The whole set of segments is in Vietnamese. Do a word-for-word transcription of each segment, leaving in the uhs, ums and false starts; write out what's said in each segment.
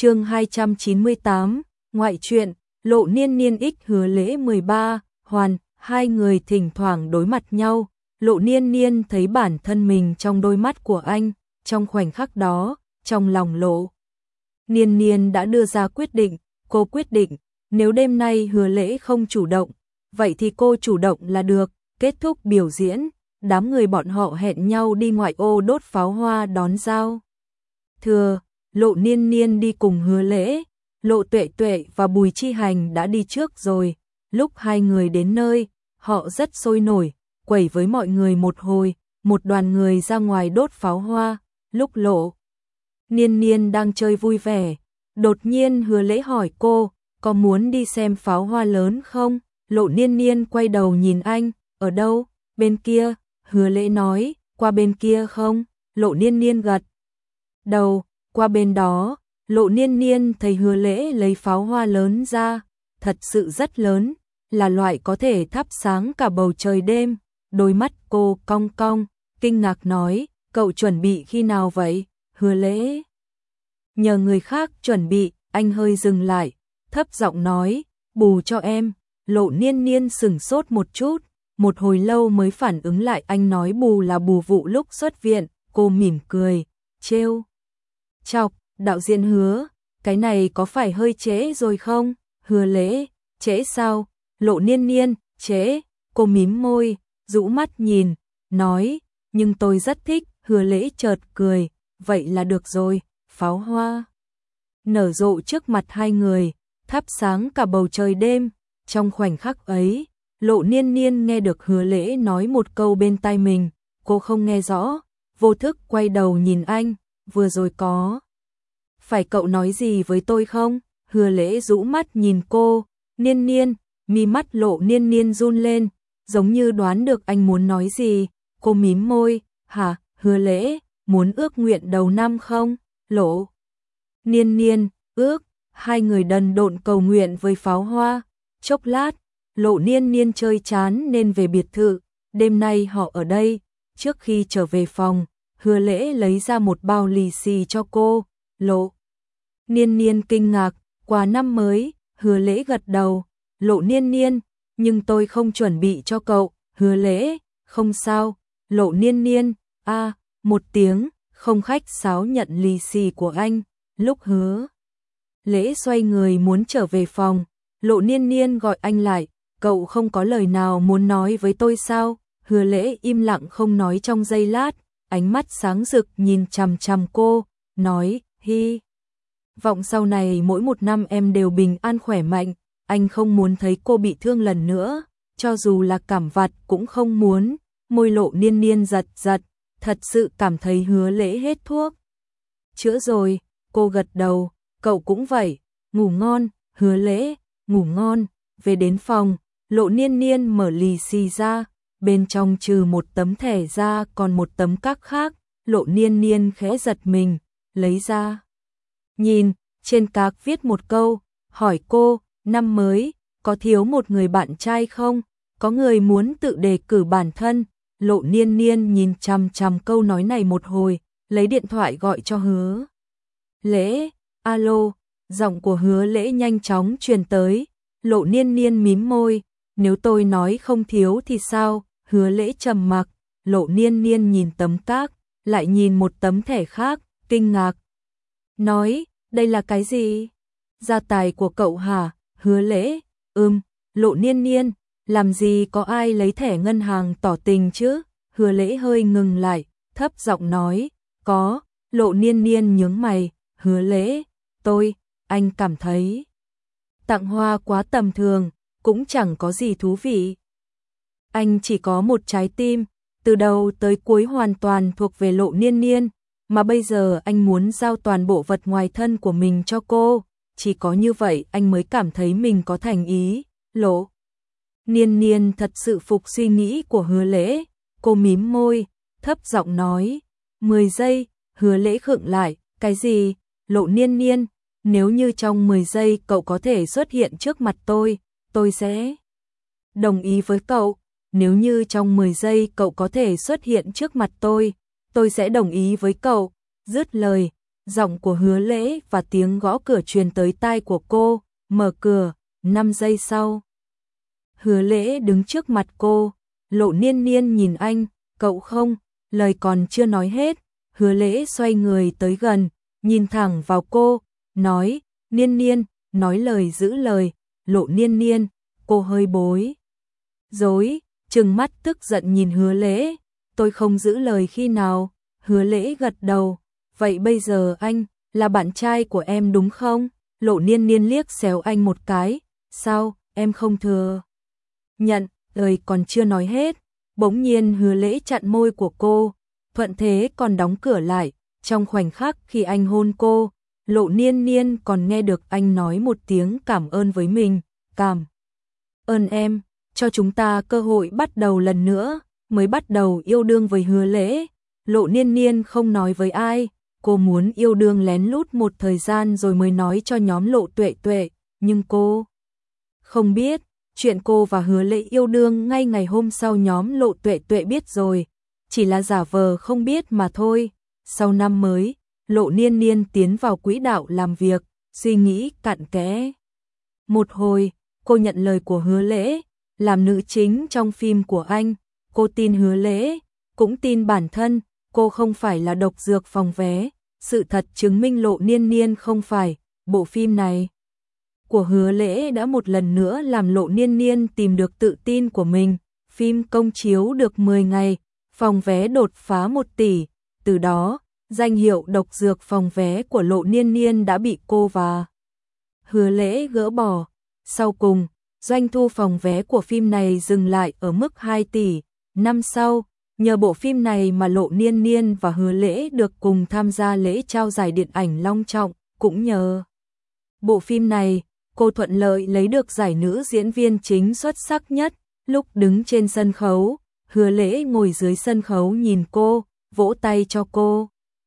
chương hai trăm chín mươi tám, ngoại truyện, Lộ Niên Niên ích Hứa Lễ mười ba, hoàn, hai người thỉnh thoảng đối mặt nhau, Lộ Niên Niên thấy bản thân mình trong đôi mắt của anh, trong khoảnh khắc đó, trong lòng Lộ Niên Niên đã đưa ra quyết định, cô quyết định, nếu đêm nay Hứa Lễ không chủ động, vậy thì cô chủ động là được. Kết thúc biểu diễn, đám người bọn họ hẹn nhau đi ngoại ô đốt pháo hoa đón giao thừa. Lộ Niên Niên đi cùng Hứa Lễ, Lộ Tuệ Tuệ và Bùi Chi Hành đã đi trước rồi. Lúc hai người đến nơi, họ rất sôi nổi, quẩy với mọi người một hồi, một đoàn người ra ngoài đốt pháo hoa. Lúc Lộ Niên Niên đang chơi vui vẻ, đột nhiên Hứa Lễ hỏi cô, có muốn đi xem pháo hoa lớn không? Lộ Niên Niên quay đầu nhìn anh, ở đâu? Bên kia. Hứa Lễ nói, qua bên kia không? Lộ Niên Niên gật đầu, qua bên đó. Lộ Niên Niên thấy Hứa Lễ lấy pháo hoa lớn ra, thật sự rất lớn, là loại có thể thắp sáng cả bầu trời đêm. Đôi mắt cô cong cong, kinh ngạc nói, cậu chuẩn bị khi nào vậy? Hứa Lễ nhờ người khác chuẩn bị. Anh hơi dừng lại, thấp giọng nói, bù cho em. Lộ Niên Niên sửng sốt một chút, một hồi lâu mới phản ứng lại anh nói bù là bù vụ lúc xuất viện. Cô mỉm cười, trêu chọc, đạo diễn Hứa, cái này có phải hơi trễ rồi không? Hứa Lễ, trễ sao? Lộ Niên Niên, trễ. Cô mím môi, rũ mắt nhìn, nói, nhưng tôi rất thích. Hứa Lễ chợt cười, vậy là được rồi. Pháo hoa nở rộ trước mặt hai người, thắp sáng cả bầu trời đêm. Trong khoảnh khắc ấy, Lộ Niên Niên nghe được Hứa Lễ nói một câu bên tai mình, cô không nghe rõ, vô thức quay đầu nhìn anh, vừa rồi có phải cậu nói gì với tôi không? Hứa Lễ rũ mắt nhìn cô, Niên Niên, mi mắt Lộ Niên Niên run lên, giống như đoán được anh muốn nói gì. Cô mím môi, hả? Hứa Lễ, muốn ước nguyện đầu năm không? Lộ Niên Niên, ước. Hai người đần độn cầu nguyện với pháo hoa. Chốc lát, Lộ Niên Niên chơi chán nên về biệt thự. Đêm nay họ ở đây. Trước khi trở về phòng, Hứa Lễ lấy ra một bao lì xì cho cô. Lộ Niên Niên kinh ngạc, quà năm mới. Hứa Lễ gật đầu. Lộ Niên Niên, nhưng tôi không chuẩn bị cho cậu. Hứa Lễ, không sao. Lộ Niên Niên, a à, một tiếng, không khách sáo nhận lì xì của anh. Lúc Hứa Lễ xoay người muốn trở về phòng, Lộ Niên Niên gọi anh lại, cậu không có lời nào muốn nói với tôi sao? Hứa Lễ im lặng không nói trong giây lát, ánh mắt sáng rực nhìn chằm chằm cô, nói, hi vọng sau này mỗi một năm em đều bình an khỏe mạnh. Anh không muốn thấy cô bị thương lần nữa, cho dù là cảm vặt cũng không muốn. Môi Lộ Niên Niên giật giật, thật sự cảm thấy Hứa Lễ hết thuốc chữa rồi. Cô gật đầu, cậu cũng vậy, ngủ ngon. Hứa Lễ, ngủ ngon. Về đến phòng, Lộ Niên Niên mở lì xì ra, bên trong trừ một tấm thẻ ra còn một tấm các khác. Lộ Niên Niên khẽ giật mình, lấy ra nhìn, trên các viết một câu, hỏi cô, năm mới, có thiếu một người bạn trai không? Có người muốn tự đề cử bản thân. Lộ Niên Niên nhìn chằm chằm câu nói này một hồi, lấy điện thoại gọi cho Hứa Lễ. Alo, giọng của Hứa Lễ nhanh chóng truyền tới. Lộ Niên Niên mím môi, nếu tôi nói không thiếu thì sao? Hứa Lễ trầm mặc. Lộ Niên Niên nhìn tấm các, lại nhìn một tấm thẻ khác, kinh ngạc, nói, đây là cái gì? Gia tài của cậu hả? Hứa Lễ, ừm. Lộ Niên Niên, làm gì có ai lấy thẻ ngân hàng tỏ tình chứ? Hứa Lễ hơi ngừng lại, thấp giọng nói, có. Lộ Niên Niên nhướng mày, Hứa Lễ, tôi, anh cảm thấy tặng hoa quá tầm thường, cũng chẳng có gì thú vị. Anh chỉ có một trái tim, từ đầu tới cuối hoàn toàn thuộc về Lộ Niên Niên, mà bây giờ anh muốn giao toàn bộ vật ngoài thân của mình cho cô, chỉ có như vậy anh mới cảm thấy mình có thành ý. Lộ Niên Niên thật sự phục suy nghĩ của Hứa Lễ, cô mím môi, thấp giọng nói, mười giây. Hứa Lễ khựng lại, cái gì? Lộ Niên Niên, nếu như trong mười giây cậu có thể xuất hiện trước mặt tôi, tôi sẽ đồng ý với cậu. Nếu như trong mười giây cậu có thể xuất hiện trước mặt tôi, tôi sẽ đồng ý với cậu. Dứt lời, Giọng của Hứa Lễ và tiếng gõ cửa truyền tới tai của cô, mở cửa, năm giây sau. Hứa Lễ đứng trước mặt cô, Lộ Niên Niên nhìn anh, cậu không, lời còn chưa nói hết, Hứa Lễ xoay người tới gần, nhìn thẳng vào cô, nói, Niên Niên, nói lời giữ lời, Lộ Niên Niên, cô hơi bối rối, trừng mắt tức giận nhìn Hứa Lễ, tôi không giữ lời khi nào, Hứa Lễ gật đầu, vậy bây giờ anh là bạn trai của em đúng không? Lộ Niên Niên liếc xéo anh một cái, sao, em không thừa nhận, lời còn chưa nói hết, bỗng nhiên Hứa Lễ chặn môi của cô, thuận thế còn đóng cửa lại, trong khoảnh khắc khi anh hôn cô, Lộ Niên Niên còn nghe được anh nói một tiếng cảm ơn với mình, cảm ơn em, cho chúng ta cơ hội bắt đầu lần nữa, mới bắt đầu yêu đương với Hứa Lễ, Lộ Niên Niên không nói với ai, cô muốn yêu đương lén lút một thời gian rồi mới nói cho nhóm Lộ Tuệ Tuệ, nhưng cô không biết, chuyện cô và Hứa Lễ yêu đương ngay ngày hôm sau nhóm Lộ Tuệ Tuệ biết rồi, chỉ là giả vờ không biết mà thôi. Sau năm mới, Lộ Niên Niên tiến vào quỹ đạo làm việc, suy nghĩ cặn kẽ. Một hồi, cô nhận lời của Hứa Lễ, làm nữ chính trong phim của anh, cô tin Hứa Lễ, cũng tin bản thân, cô không phải là độc dược phòng vé, sự thật chứng minh Lộ Niên Niên không phải, bộ phim này của Hứa Lễ đã một lần nữa làm Lộ Niên Niên tìm được tự tin của mình, phim công chiếu được mười ngày, phòng vé đột phá một tỷ, từ đó, danh hiệu độc dược phòng vé của Lộ Niên Niên đã bị cô và Hứa Lễ gỡ bỏ, sau cùng, doanh thu phòng vé của phim này dừng lại ở mức hai tỷ, năm sau, nhờ bộ phim này mà Lộ Niên Niên và Hứa Lễ được cùng tham gia lễ trao giải điện ảnh long trọng, cũng nhờ bộ phim này, cô thuận lợi lấy được giải nữ diễn viên chính xuất sắc nhất, lúc đứng trên sân khấu, Hứa Lễ ngồi dưới sân khấu nhìn cô, vỗ tay cho cô.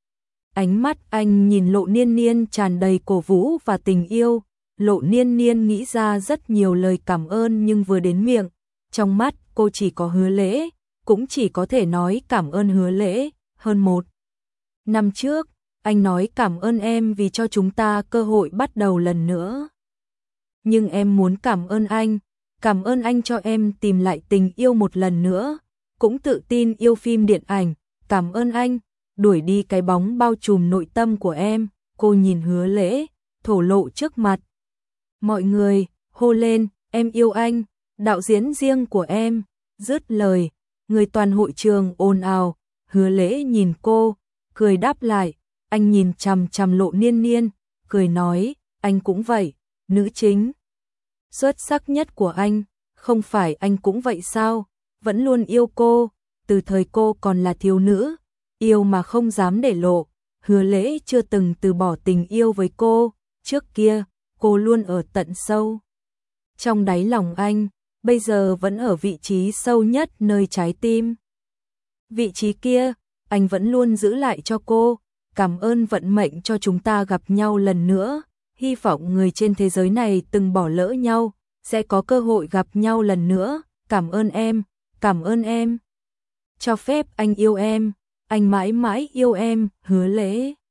Ánh mắt anh nhìn Lộ Niên Niên tràn đầy cổ vũ và tình yêu, Lộ Niên Niên nghĩ ra rất nhiều lời cảm ơn nhưng vừa đến miệng, trong mắt cô chỉ có Hứa Lễ, cũng chỉ có thể nói cảm ơn Hứa Lễ, hơn một năm trước, anh nói cảm ơn em vì cho chúng ta cơ hội bắt đầu lần nữa. Nhưng em muốn cảm ơn anh, cảm ơn anh cho em tìm lại tình yêu một lần nữa, cũng tự tin yêu phim điện ảnh, cảm ơn anh, đuổi đi cái bóng bao trùm nội tâm của em, cô nhìn Hứa Lễ, thổ lộ trước mặt. Mọi người, hô lên, em yêu anh, đạo diễn riêng của em, dứt lời, người toàn hội trường ồn ào, Hứa Lễ nhìn cô, cười đáp lại, anh nhìn chằm chằm Lộ Niên Niên, cười nói, anh cũng vậy, nữ chính xuất sắc nhất của anh, không phải anh cũng vậy sao, vẫn luôn yêu cô, từ thời cô còn là thiếu nữ, yêu mà không dám để lộ, Hứa Lễ chưa từng từ bỏ tình yêu với cô, trước kia, cô luôn ở tận sâu trong đáy lòng anh, bây giờ vẫn ở vị trí sâu nhất nơi trái tim. Vị trí kia, anh vẫn luôn giữ lại cho cô, cảm ơn vận mệnh cho chúng ta gặp nhau lần nữa, hy vọng người trên thế giới này từng bỏ lỡ nhau, sẽ có cơ hội gặp nhau lần nữa, cảm ơn em, cảm ơn em. Cho phép anh yêu em, anh mãi mãi yêu em, Hứa Lễ.